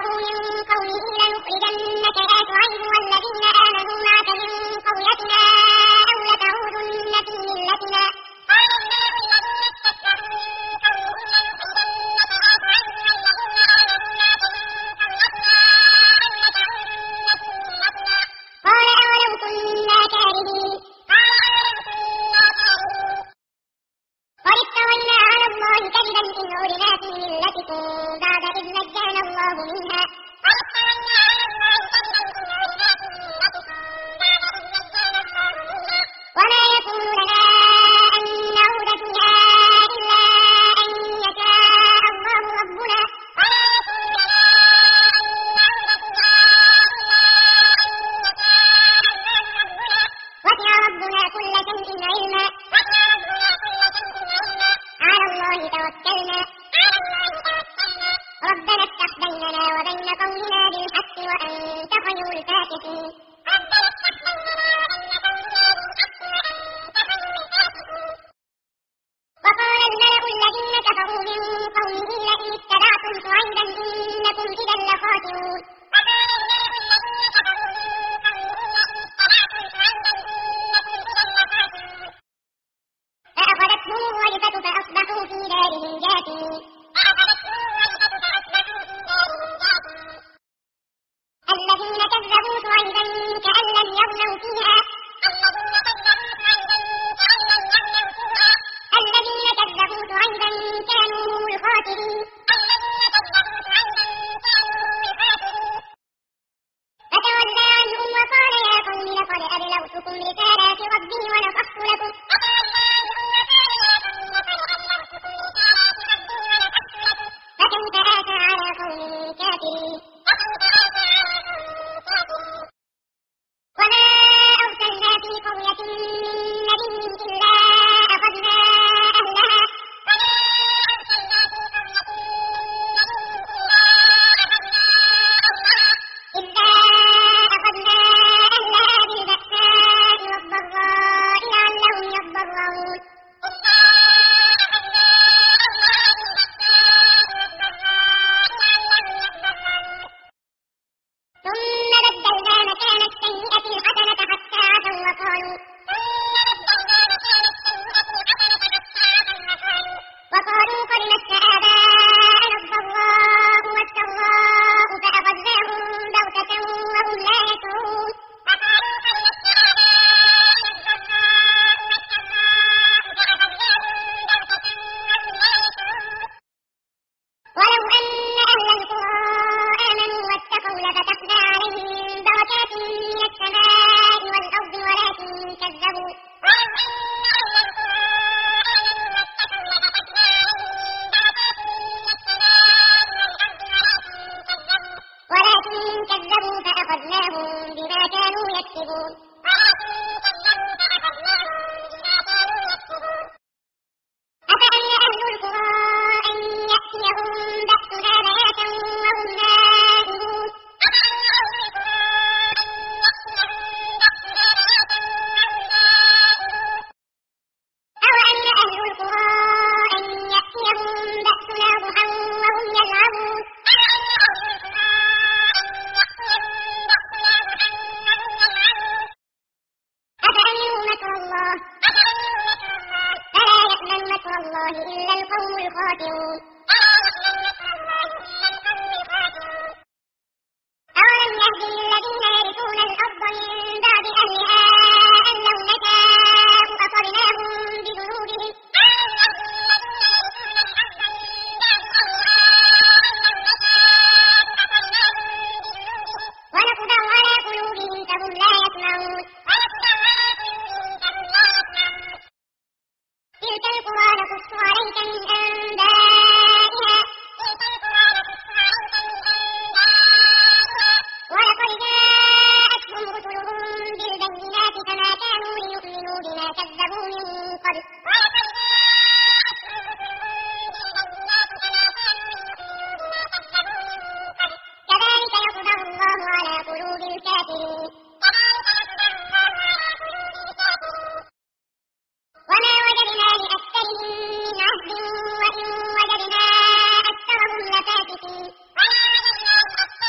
كفروا من قومه لنخرجنك يا شعيب والذين آمنوا معك من قريتنا أو لتعودن في ملتنا. قال الملأ الذين استكبروا من قومه لنخرجنك يا شعيب والذين آمنوا معك من قريتنا أو لتعودن في ملتنا. قال أولو كنا كارهين. قد افترينا على الله كذبا إن عدنا في ملتكم بعد إذ نجانا الله منها. وما يكون لنا أن نعود فيها إلا أن يشاء الله ربنا. وسع ربنا كل شيء علما. على الله توكلنا. ربنا افتح بيننا وبين قومنا بالحق وأنت خير الفاتحين. وقال الملأ الذين كفروا من قومه لئن اتبعتم شعيبا إنكم إذا لخاسرون. فأخذتهم الرجفة فأصبحوا في دارهم جاثمين. الذين كذبوا شعيبا كأن لم يغنوا فيها. الذين كذبوا شعيبا كانوا هم الخاسرين. فتولى عنهم وقال يا قوم لقد أبلغتكم رسالات ربي ونصحت لكم. فكيف آسى على قوم كافرين. وما أرسلنا في قرية من نبي إلا أخذنا أهلها. بالبأساء والضراء لعلهم يضرعون. ثم بدلنا مكان السيئة الحسنة حتى عفوا وقالوا قد مس آباءنا الضراء والسراء فأخذناهم بغتة وهم لا يشعرون. ولو أن أهل القرى آمنوا واتقوا لفتحنا عليهم بركات من السماء والأرض ولكن كذبوا. فأخذناهم بما كانوا يكسبون. أفأمن أهل القرى أن يأتيهم بأسنا بياتا وهم نائمون. أوأمن أهل القرى أن يأتيهم بأسنا ضحى وهم يلعبون. أفأمنوا مكر الله فلا يأمن مكر الله إلا القوم الخاسرون. أولم يهد للذين يرثون الأرض من بعد أهلها أن لو نشاء أصبناهم بذنوبهم ونطبع على قلوبهم فهم لا يسمعون. تلك القرى نقص عليك من أنبائها ولقد جاءتهم رسلهم بالبينات فما كانوا ليؤمنوا بما كذبوا من قبل كذلك يطبع الله على قلوب الكافرين. وما وجدنا لأكثرهم من عهد وإن وجدنا أكثرهم لفاسقين.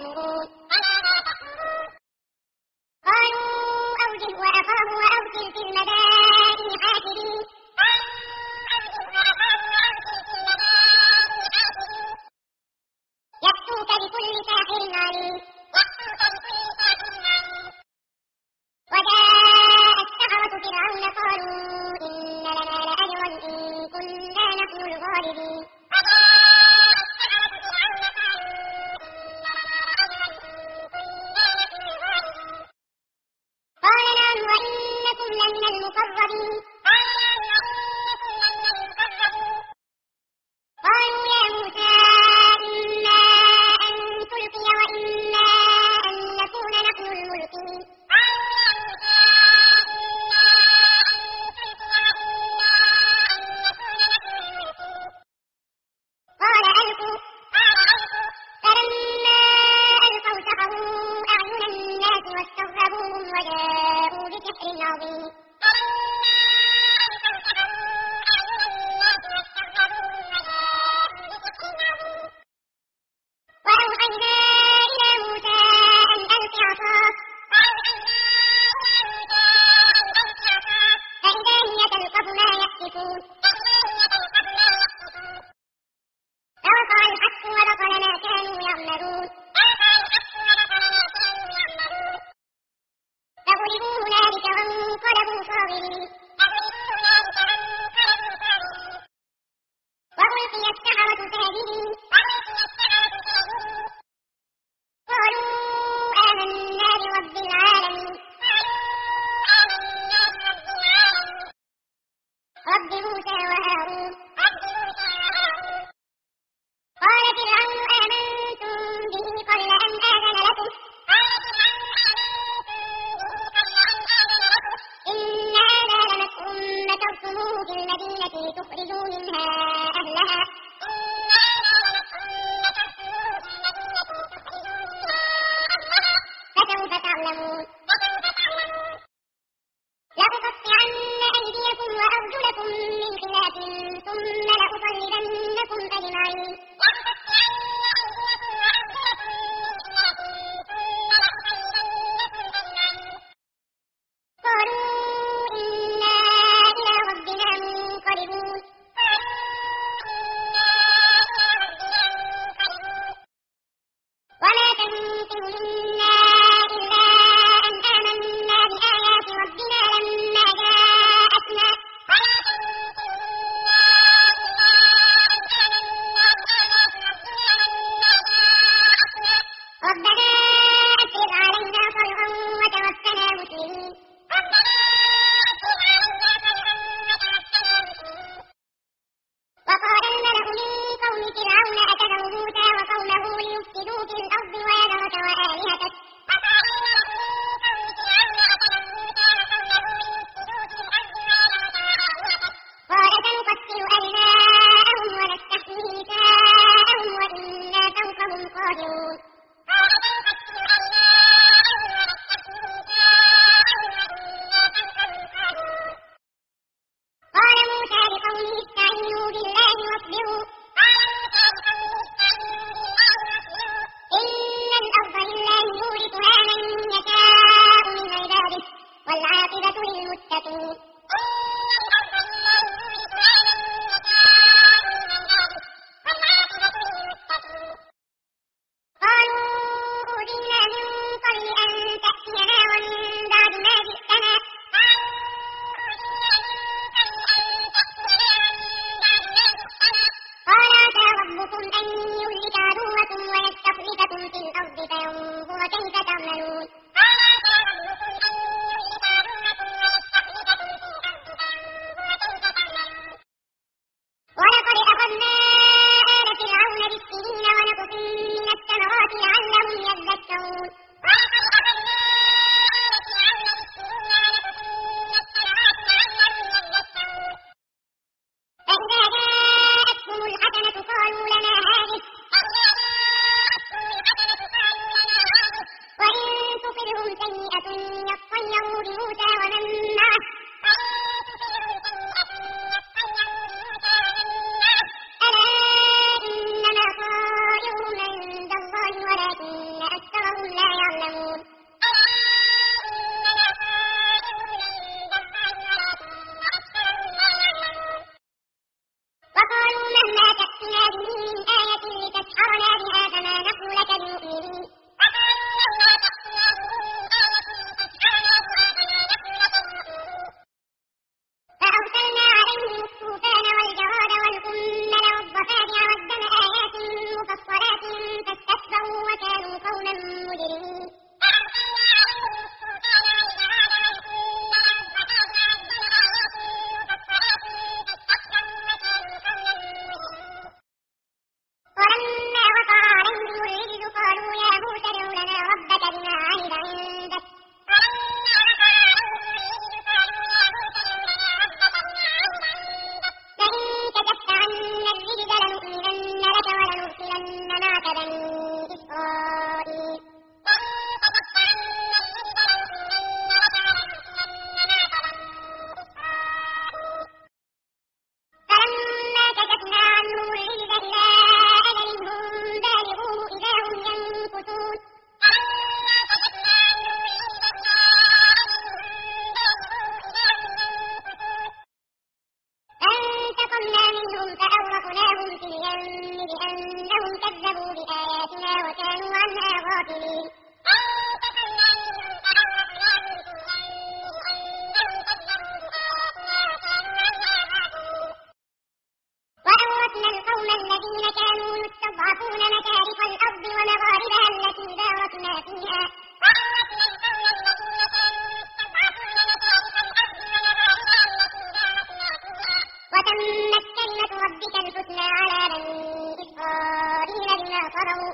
تكفرون قالوا أوجه وأخاه وأرسل في المدائن حاشرين يأتوك بكل ساحر عليم وجاء السحرة فرعون قالوا إن لنا لأجرا إن كنا نحن الغالبين قال نعم وإنكم لمن المقربين قالوا يا موسى إما أن تلقي وإما أن نكون نحن الملقين قال ألقوا فلما ألقوا سحروا أعين الناس واسترهبوهم وجاءوا بسحر عظيم وأوحينا إلى موسى أن ألق عصاك فإذا هي تلقف ما يأفكون فوقع الحق وبطل ما كانوا يعملون فغلبوا هنالك وانقلبوا صاغرين وألقي السحرة ساجدين قالوا آمنا برب العالمين رب موسى وهارون قال فرعون آمنتم به قبل أن آذن لكم إن هذا لمكر مكرتموه في المدينة لتخرجوا منها أهلها الغافلين فانتقمنا منهم فأغرقناهم في اليم أنهم كذبوا بآياتنا وكانوا عنها غافلين وأورثنا القوم الذين كانوا يستضعفون مشارق الأرض ومغاربها التي باركنا فيها وتمت كلمة ربك الحسنى على بني إسرائيل بما صبروا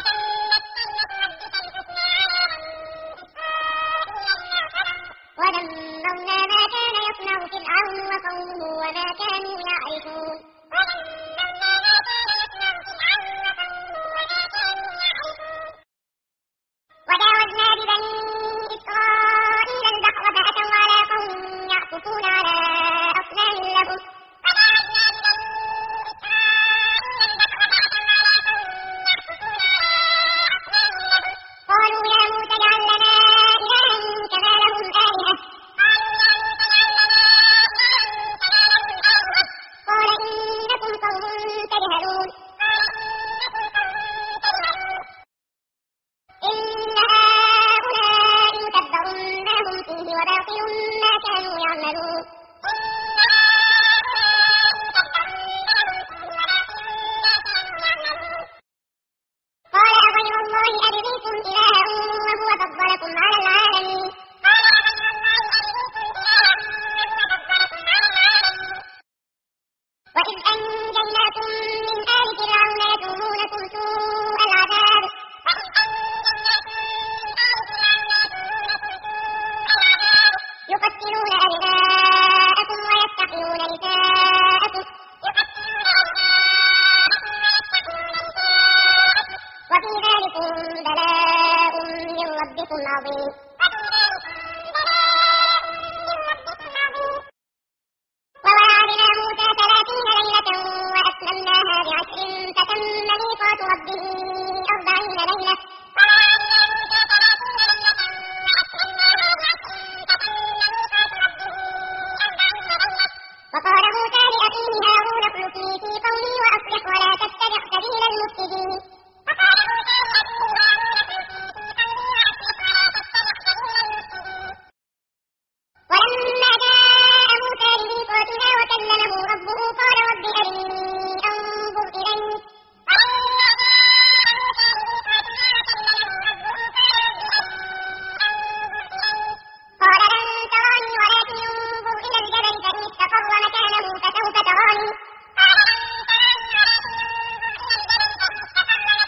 ودمرنا ما كان يصنع فرعون وقومه وما كانوا يعرشون وجاوزنا ببني إسرائيل البحر فأتوا على قوم يعكفون على أصنام لهم قالوا يا موسى اجعل لنا إلها كما لهم آلهة قال إنكم قوم تجهلون إن هؤلاء متبر ما هم فيه وباطل ما كانوا يعملون قال أغير الله أبغيكم إلها وهو فضلكم على العالمين وإذ أنجيناكم من آل فرعون يسومونكم سوء العذاب يقتلون أبناءكم ويستحيون نساءكم وفي ذلكم بلاء من ربكم عظيم وواعدنا موسى 30 ليلة وأتممناها ب10 فتم ميقات ربه 40 ليلة وقال موسى لأخيه هارون اخلفني في قومي وأصلح ولا تتبع سبيل المفسدين ولما جاء موسى لميقاتنا وكلمه ربه قال رب أرني أنظر إليك قال لن تراني ولكن انظر إلى الجبل فإن استقر مكانه فسوف تراني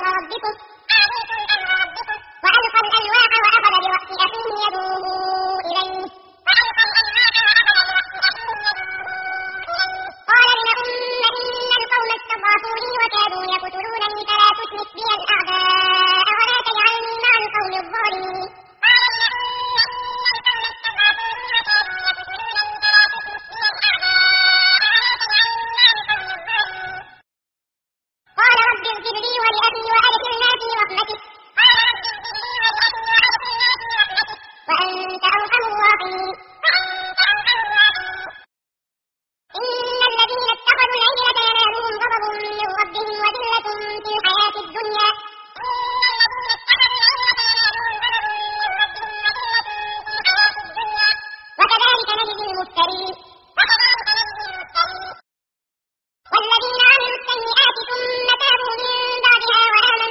ربكم وألقى الألواح وأخذ برأس أخيه يدعوه إليه قال ابن إن القوم استضعفوني وكادوا يقتلونني فلا تشمت بي الأعداء ولا تجعلني مع القوم الظالمين قال رب اغفر لي ولأخي وأدخلنا في رحمتك وأنت أرحم الراحمين إن الذين اتخذوا العجلة ينالهم غضب من ربهم وذلة في الحياة الدنيا وكذلك نجزي المفترين والذين عملوا السيئات ثم تابوا من بعدها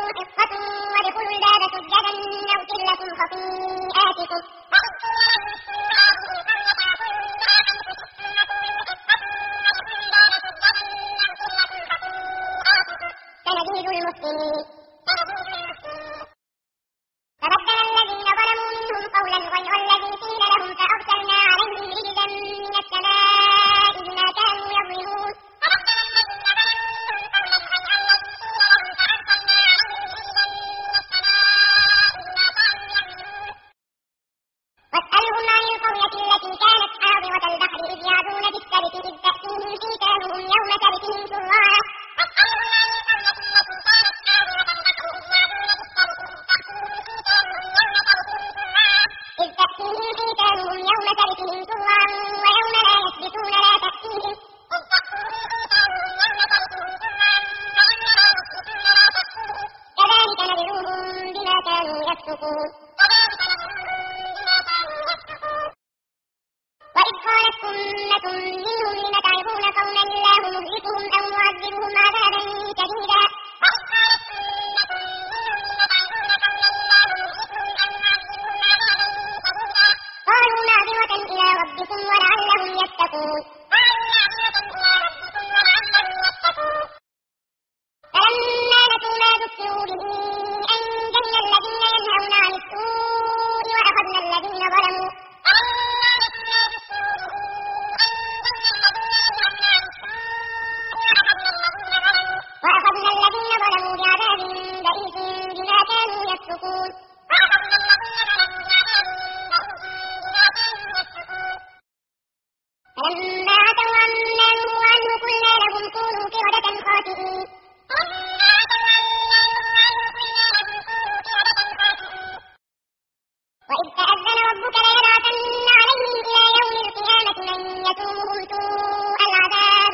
حصة وادخلوا الباب سجدا نغفر لكم خطيئاتكم سنزيد المحسنين. فبدل الذين ظلموا منهم قولا غير الذي قيل لهم فأرسلنا عليهم رجزا من السماء بما كانوا يظلمون. واسألهم عن القرية التي كانت حاضرة البحر إذ يعدون في السبت إذ تأتيهم حيتانهم يوم سبتهم شرعا ويوم لا يسبتون لا تأتيهم كذلك نبلوهم بما كانوا يفسقون. وإذ قالت أمة منهم لم تعظون قوما الله مهلكهم أو معذبهم عذابا شديدا قالوا معذرة إلى ربكم ولعلهم يتقون. فلما نسوا ما ذكروا به أنجينا الذين ينهون عن السوء وأخذنا الذين ظلموا بعذاب بئيس بما كانوا يفسقون. فلما عتوا عما نهوا عنه قلنا لهم كونوا قردة خاسئين. وإذ تأذن ربك ليبعثن عليهم إلى يوم القيامة من يسومهم سوء العذاب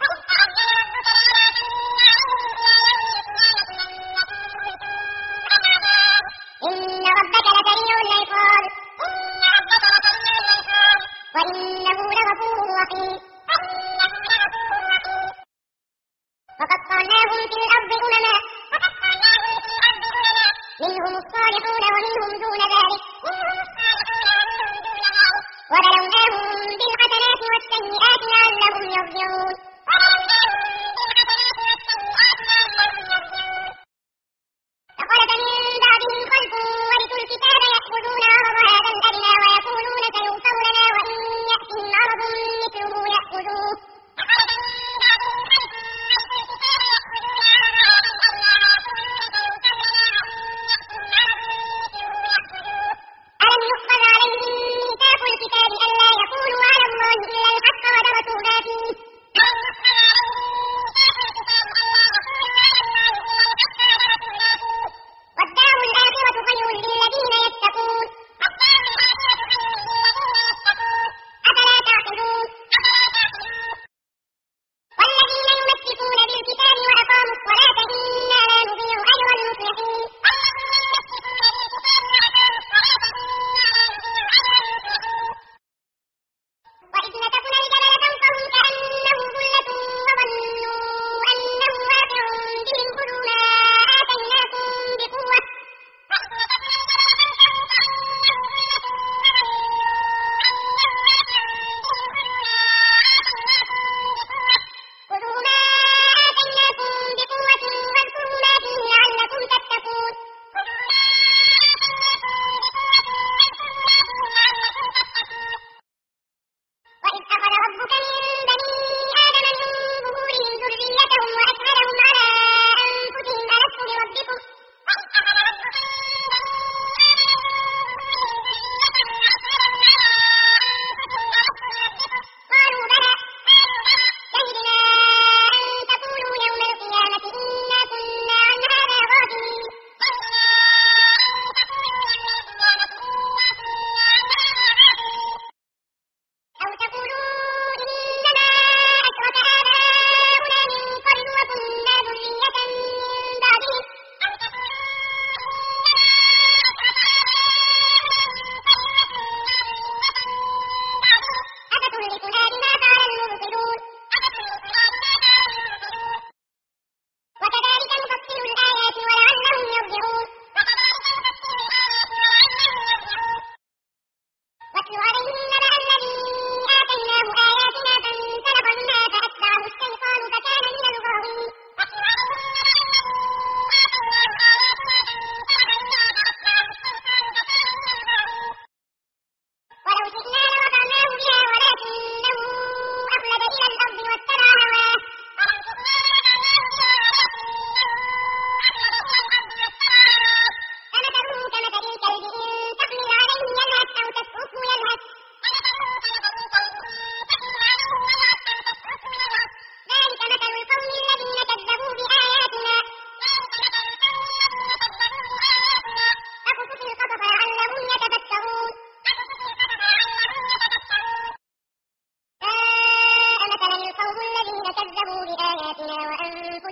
إن ربك لسريع العقاب وإنه لغفور رحيم. وقطعناهم في الأرض أمما منهم الصالحون ومنهم دون ذلك وبلوناهم بالحسنات والسيئات لعلهم يرجعون. فخلف من بعدهم خلف ورثوا الكتاب يأخذون عرض هذا الأدنى ويقولون سيغفر لنا وإن يأتهم عرض مثله يأخذوه ألم يؤخذ عليهم ميثاق الكتاب ألا يقولوا على الله إلا الحق ودرسوا ما فيه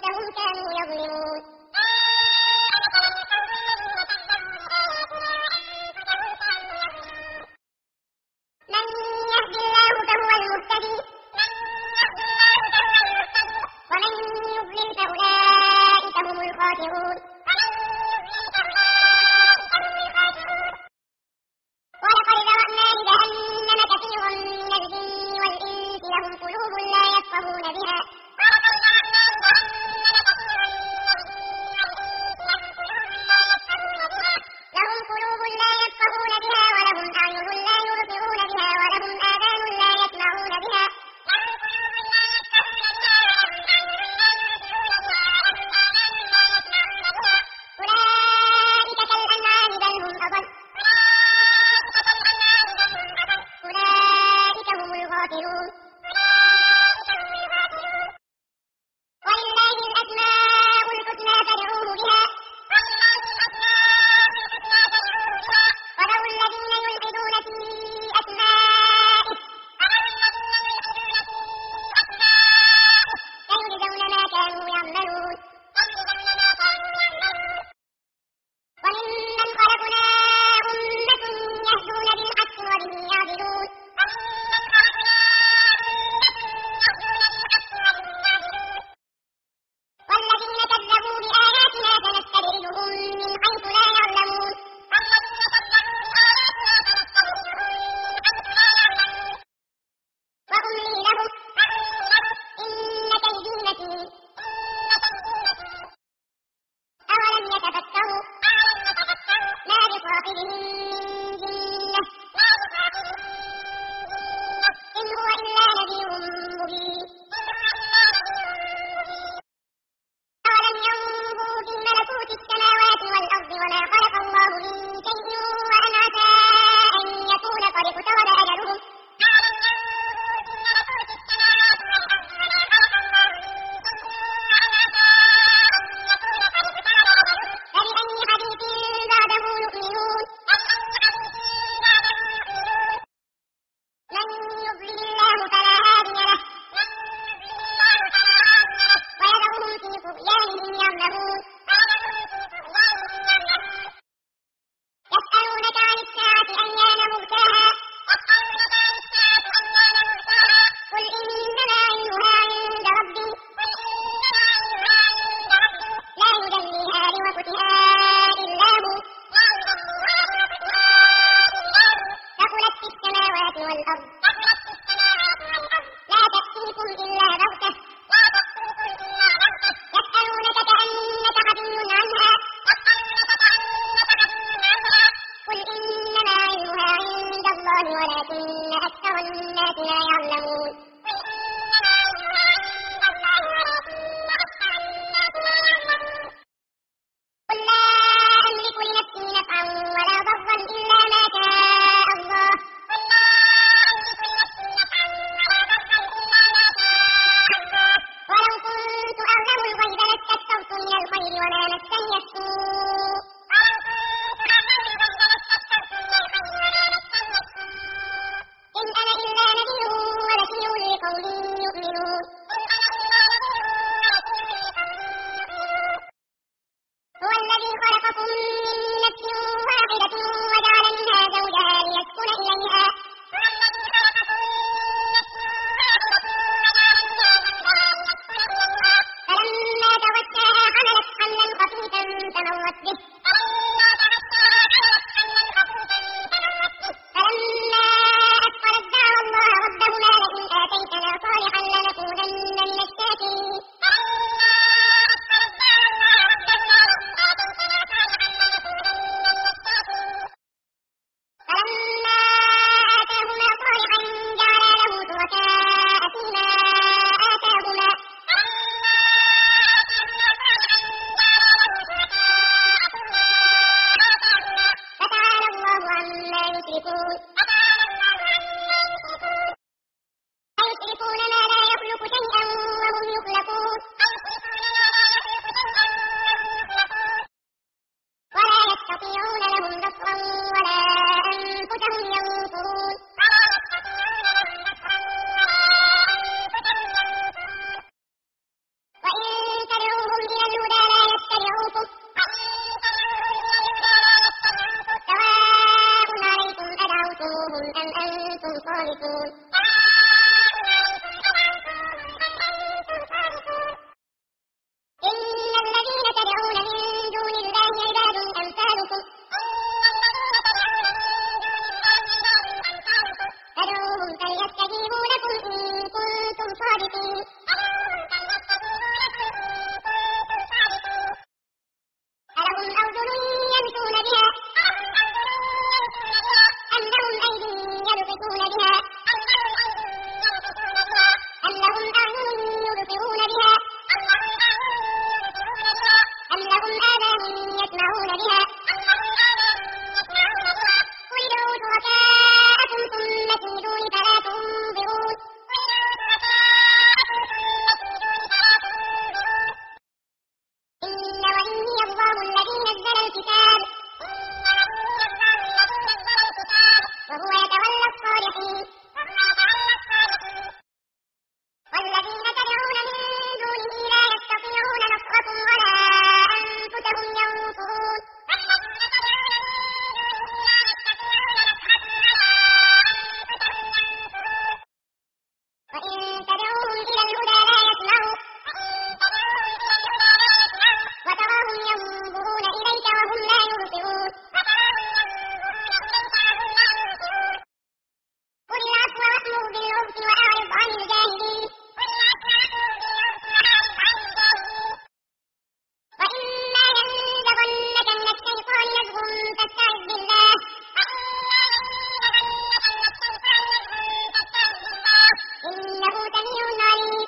بيوتهم كانوا يظلمون من يهد الله فهو المهتدي ومن يضلل فأولئك هم الخاسرون ولقد ذرأنا لجهنم كثيرا من الجن والإنس لهم قلوب لا يفقهون بها ولهم أعين لا يبصرون بها ولهم آذان لا يسمعون بها أولئك كالأنعام بل هم أضل أولئك هم الغافلون ولله الأسماء الحسنى فادعوه بها وذروا الذين يلحدون في أسمائه سيجزون ما كانوا يعملون وممن خلقنا أمة يهدون بالحق وبه يعدلون والذين كذبوا بآياتنا سنستدرجهم من حيث لا يعلمون وأملي لهم إن كيدي متين أولم يتفكروا ما بصاحبهم من جنة إن هو إلا نذير مبين أولم ينظروا في ملكوت السماوات والأرض وما خلق الله من شيء وأن عسى أن يكون قد اقترب أجلهم فبأي حديث بعده يؤمنون من يضلل الله فلا هادي له ويذرهم في طغيانهم يعمهون يسألونك عن الساعة أيان مرساها قل إنما علمها عند ربي لا يجليها لوقتها إلا هو ثقلت في السماوات والأرض لا تأتيكم إلا بغتة يسألونك كأنك حفي عنها قل إنما علمها عند الله ولكن أكثر الناس لا يعلمون قل لا أملك لنفسي نفعا ولا ضرا إلا ما شاء الله ولو كنت أعلم الغيب لاستكثرت من الخير وما مسني السوء إن أنا إلا نذير وبشير لقوم يؤمنون هو الذي خلقكم من نفس واحدة وجعل منها زوجها ليسكن إليها فلما توساها حملت حملا خفيفا فمرت به فلما أثقلت دعوا الله ربهما لئن آتيتنا صالحا لنكونن من الشاكرين صادقون. إن الذين تدعون من دون الله عباد أمثالكم فادعوهم فليستجيبوا لكم إن كنتم صادقين. ألهم أرجل يمشون بها أم لهم أيدي يبطشون بها أم لهم أعين يبصرون بها أم لهم آذان يسمعون بها قل ادعوا شركاءكم ثم كيدون فلا تنظرون. إن وليي الله الذي نزل الكتاب وهو يتولى الصالحين. والذين تدعون من دونه لا يستطيعون نصركم ولا أنفسهم ينصرون. وإن تدعوهم إلى الهدى لا يسمعوا وتراهم ينظرون إليك وهم لا يبصرون. قل العفو وأمر بالعرف وأعرض عن الجاهلين. وإما ينزغنك من الشيطان نزغ فاستعذ بالله إنه سميع عليم.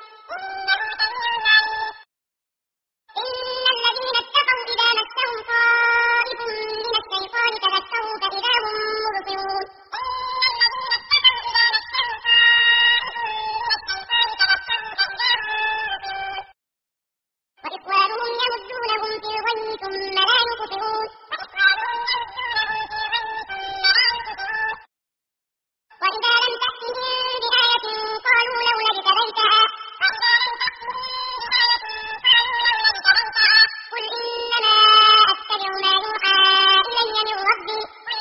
إن الذين اتقوا إذا مسهم طائف من الشيطان تذكروا فإذا هم مبصرون. وإخوانهم يمدونهم في الغي ثم لا يقصرون. وإذا لم تأتهم بآية قالوا لولا اجتبيتها قل إنما أتبع ما يوحى إلي من ربي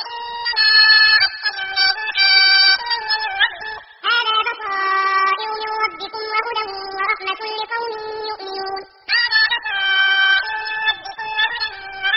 هذا بصائر من ربكم وهدى ورحمة لقوم يؤمنون.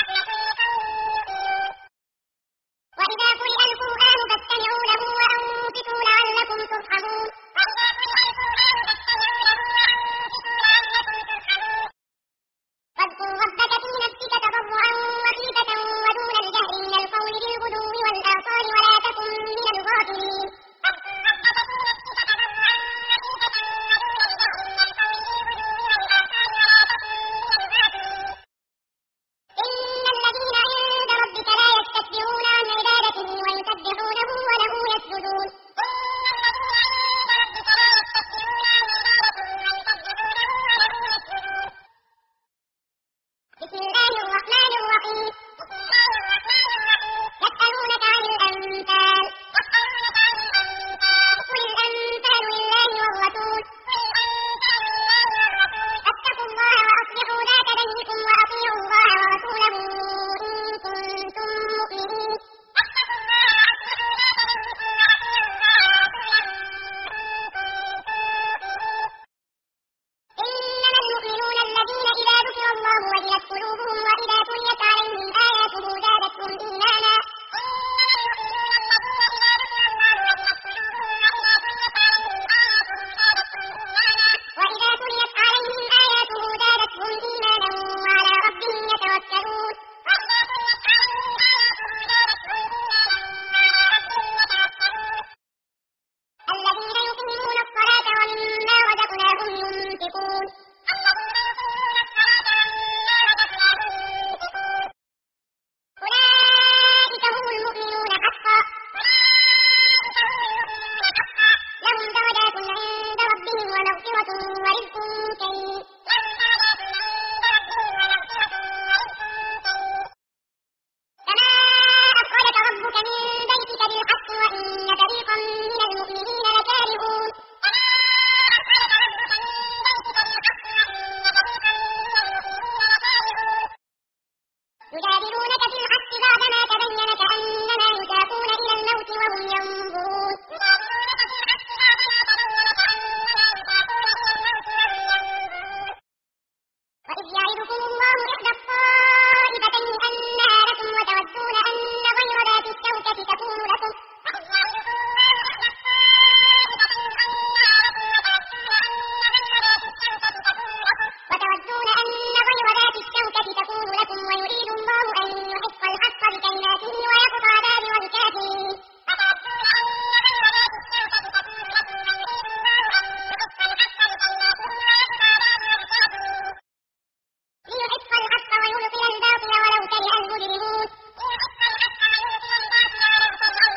وإذ يعدكم الله إحدى الطائفتين أنها لكم وتودون أن غير ذات الشوكة تكون لكم ويريد الله أن يحق الحق بكلماته ويقطع دابر الكافرين ليحق الحق ويبطل الباطل ولو كره المجرمون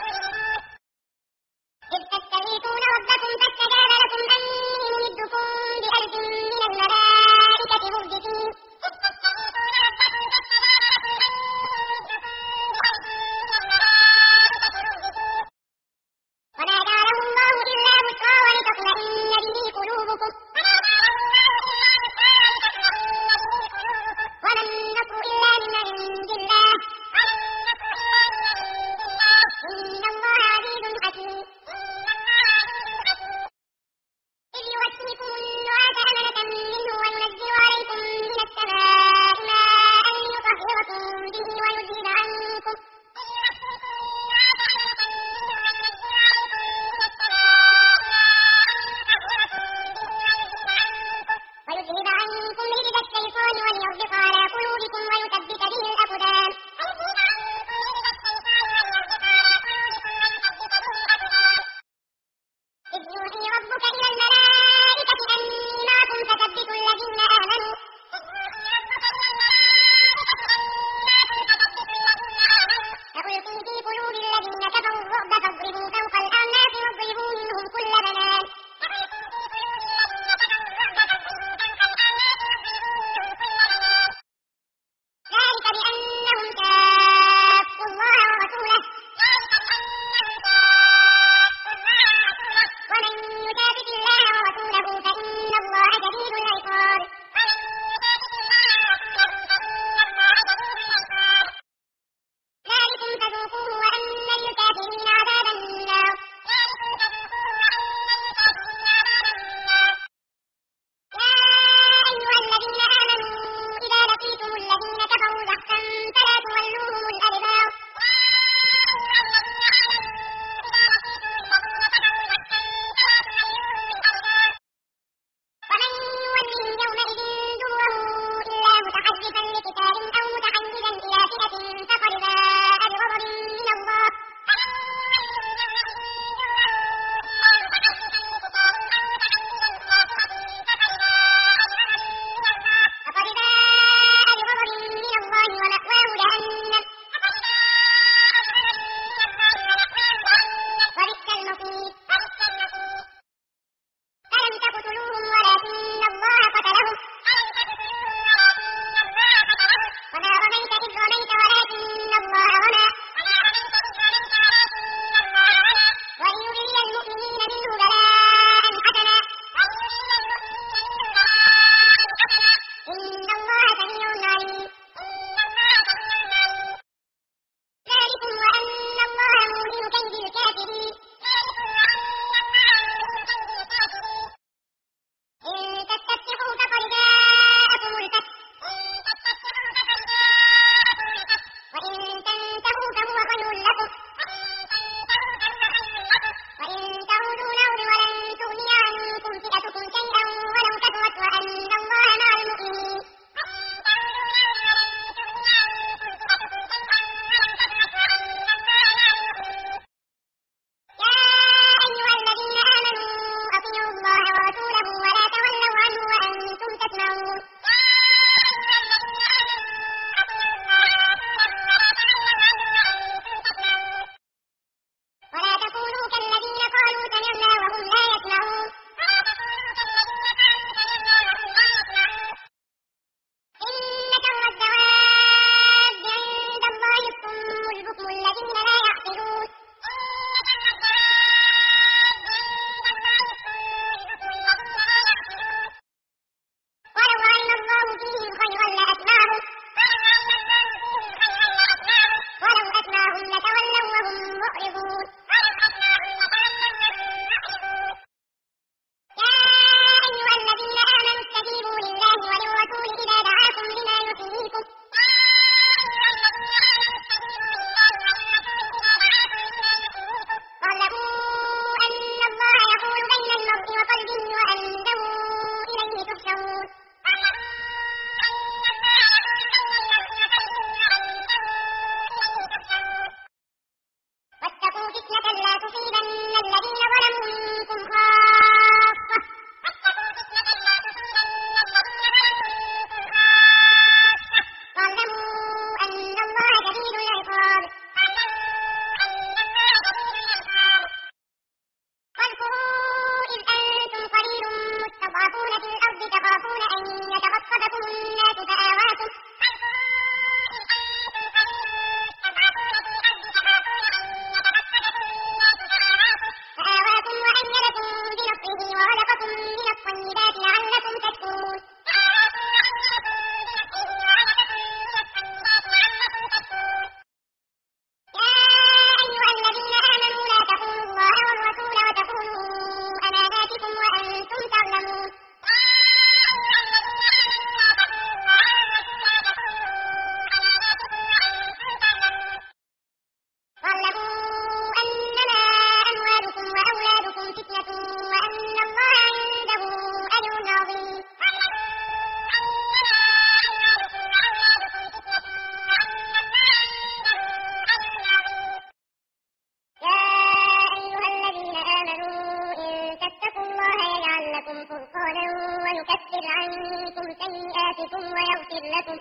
ويغفر لكم.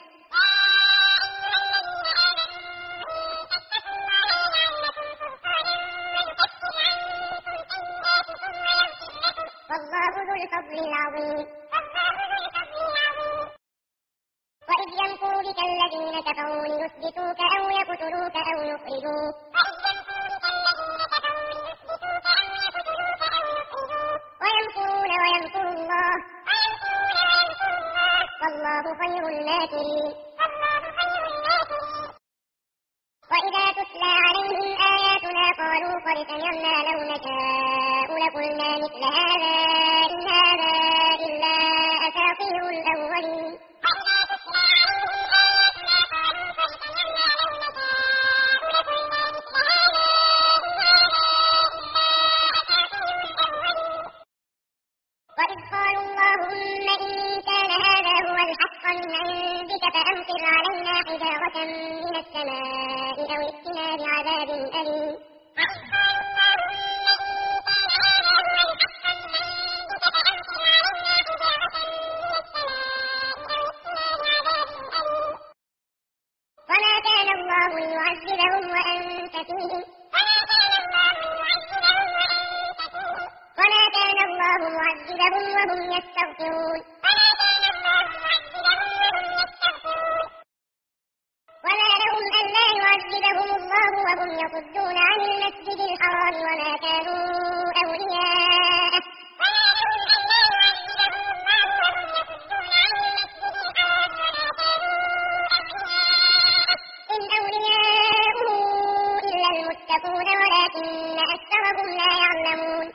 والله ذو الفضل العظيم. وإذ يمكر بك الذين كفروا ليثبتوك أو يقتلوك أو يخرجوك. ويمكرون ويمكر الله. والله خير الماكرين. وإذا تتلى عليهم آياتنا قالوا قد سمعنا لو نشاء لقلنا مثل هذا إن هذا إلا أساطير الأولين. وإذ قالوا اللهم إن كان هذا هو الحق من عندك فأمطر علينا حجارة من السماء أو ائتنا بعذاب أليم. وما كان الله ليعذبهم وأنت فيهم. وما كان الله معذبهم وهم يستغفرون. وما لهم ألا يعذبهم الله وهم يصدون عن المسجد الحرام وما كانوا أولياءه. إن أولياؤه إلا المتقون ولكن أكثرهم لا يعلمون.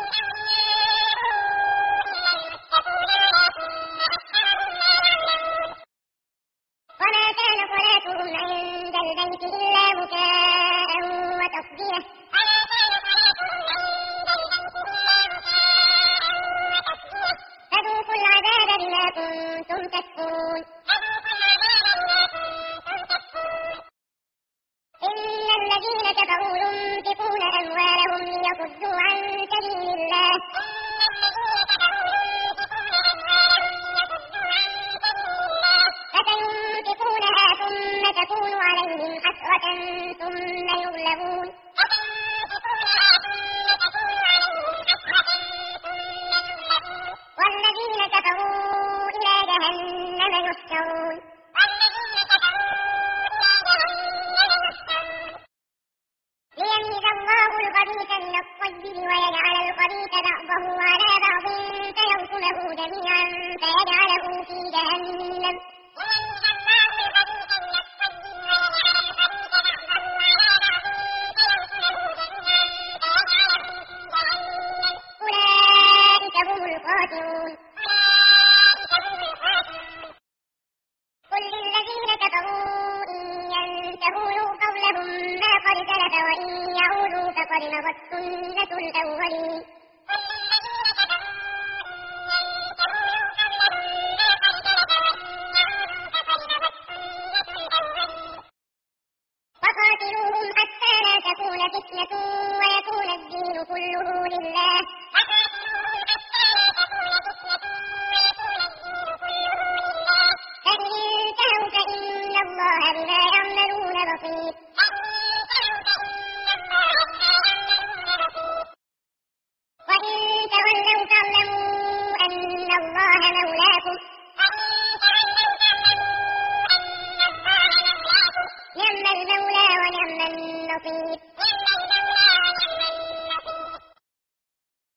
وما كان صلاتهم عند البيت إلا بكاء وتصدية. فذوقوا العذاب بما كنتم تكفرون. إن الذين كفروا ينفقون أموالهم ليصدوا عن سبيل الله. فسينفقونها ثم تكون عليهم حسرة ثم يغلبون. والذين كفروا إلى جهنم يحشرون. ليميز الله الخبيث من الطيب ويجعل الخبيث بعضه على بعض فيركمه جميعا فيجعله في جهنم. أولئك هم الخاسرون. قل للذين كفروا إن ينتهوا يغفر لهم ما قد سلف وإن يعودوا فقد مضت سنة الأولين.